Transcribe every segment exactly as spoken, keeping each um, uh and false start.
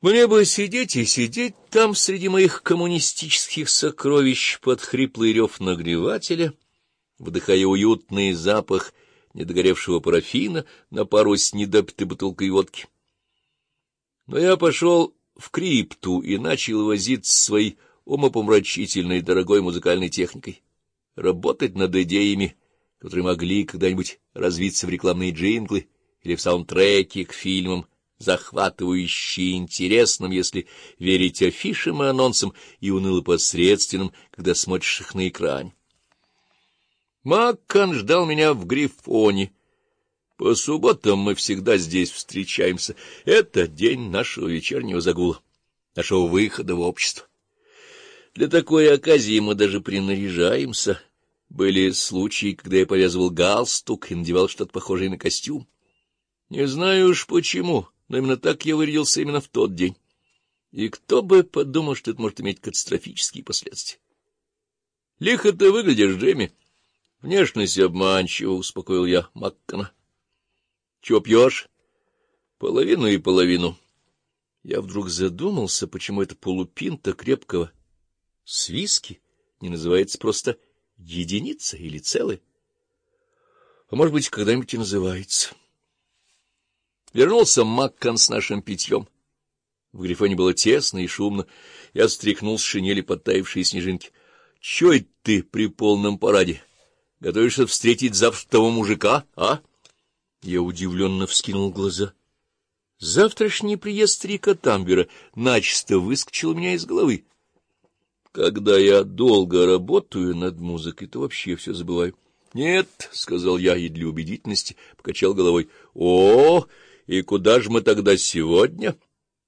Мне бы сидеть и сидеть там среди моих коммунистических сокровищ под хриплый рев нагревателя, вдыхая уютный запах недогоревшего парафина на пару с недопитой бутылкой водки. Но я пошел в крипту и начал возиться своей умопомрачительной дорогой музыкальной техникой, работать над идеями, которые могли когда-нибудь развиться в рекламные джинглы или в саундтреки к фильмам, захватывающе интересным, если верить афишам и анонсам, и уныло посредственным, когда смотришь их на экране. Маккан ждал меня в Грифоне. По субботам мы всегда здесь встречаемся. Это день нашего вечернего загула, нашего выхода в общество. Для такой оказии мы даже принаряжаемся. Были случаи, когда я повязывал галстук и надевал что-то похожее на костюм. Не знаю уж почему, но именно так я вырядился именно в тот день. И кто бы подумал, что это может иметь катастрофические последствия. — Лихо ты выглядишь, Джимми. — Внешность обманчива, — успокоил я Маккана. — Чего пьешь? — Половину и половину. Я вдруг задумался, почему это полупинта крепкого с виски не называется просто единица или целая. А может быть, когда-нибудь и называется. Вернулся Маккан с нашим питьем. В Грифоне было тесно и шумно. Я стряхнул с шинели подтаявшие снежинки. — Чё это ты при полном параде? Готовишься встретить завтра того мужика, а? Я удивленно вскинул глаза. Завтрашний приезд Рика Тамбера начисто выскочил у меня из головы. Когда я долго работаю над музыкой, то вообще все забываю. — Нет, — сказал я и для убедительности покачал головой. — О, и куда же мы тогда сегодня?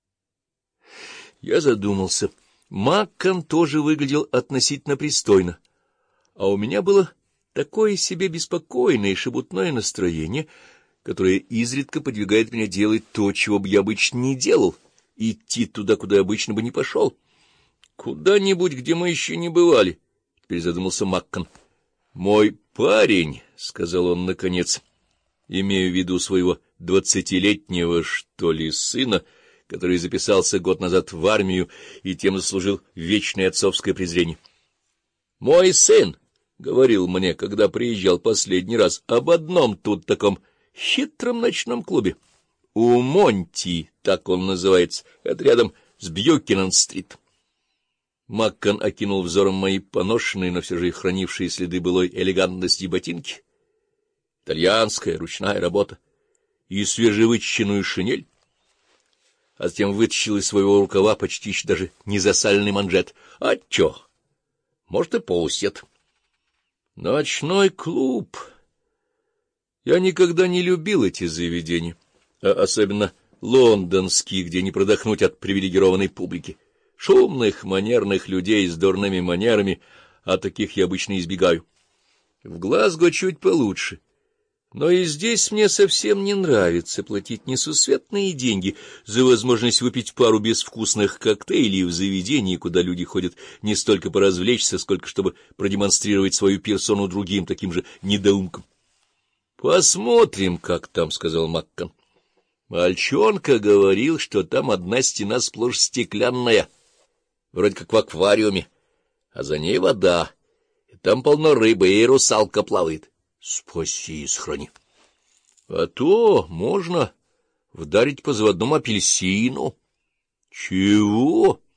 Я задумался. Маккан тоже выглядел относительно пристойно, а у меня было такое себе беспокойное и шебутное настроение, которое изредка подвигает меня делать то, чего бы я обычно не делал, идти туда, куда обычно бы не пошел. — Куда-нибудь, где мы еще не бывали, — теперь задумался Маккан. — Мой парень, — сказал он наконец, имея в виду своего двадцатилетнего, что ли, сына, который записался год назад в армию и тем заслужил вечное отцовское презрение. — Мой сын говорил мне, когда приезжал последний раз, об одном тут таком хитром ночном клубе. У Монти, так он называется, это рядом с Бьюкенен-стрит. Маккан окинул взором мои поношенные, но все же хранившие следы былой элегантности ботинки. Итальянская ручная работа и свежевычищенную шинель. А затем вытащил из своего рукава почти еще даже не засаленный манжет. А чё? Может, и пустят. Ночной клуб. Я никогда не любил эти заведения, а особенно лондонские, где не продохнуть от привилегированной публики. Шумных, манерных людей с дурными манерами, а таких я обычно избегаю. В Глазго чуть получше. Но и здесь мне совсем не нравится платить несусветные деньги за возможность выпить пару безвкусных коктейлей в заведении, куда люди ходят не столько поразвлечься, сколько чтобы продемонстрировать свою персону другим таким же недоумкам. — Посмотрим, как там, — сказал Маккан. Мальчонка говорил, что там одна стена сплошь стеклянная, вроде как в аквариуме, а за ней вода, и там полно рыбы, и русалка плавает. Спаси и сохрани. А то можно вдарить по заводному апельсину. Чего?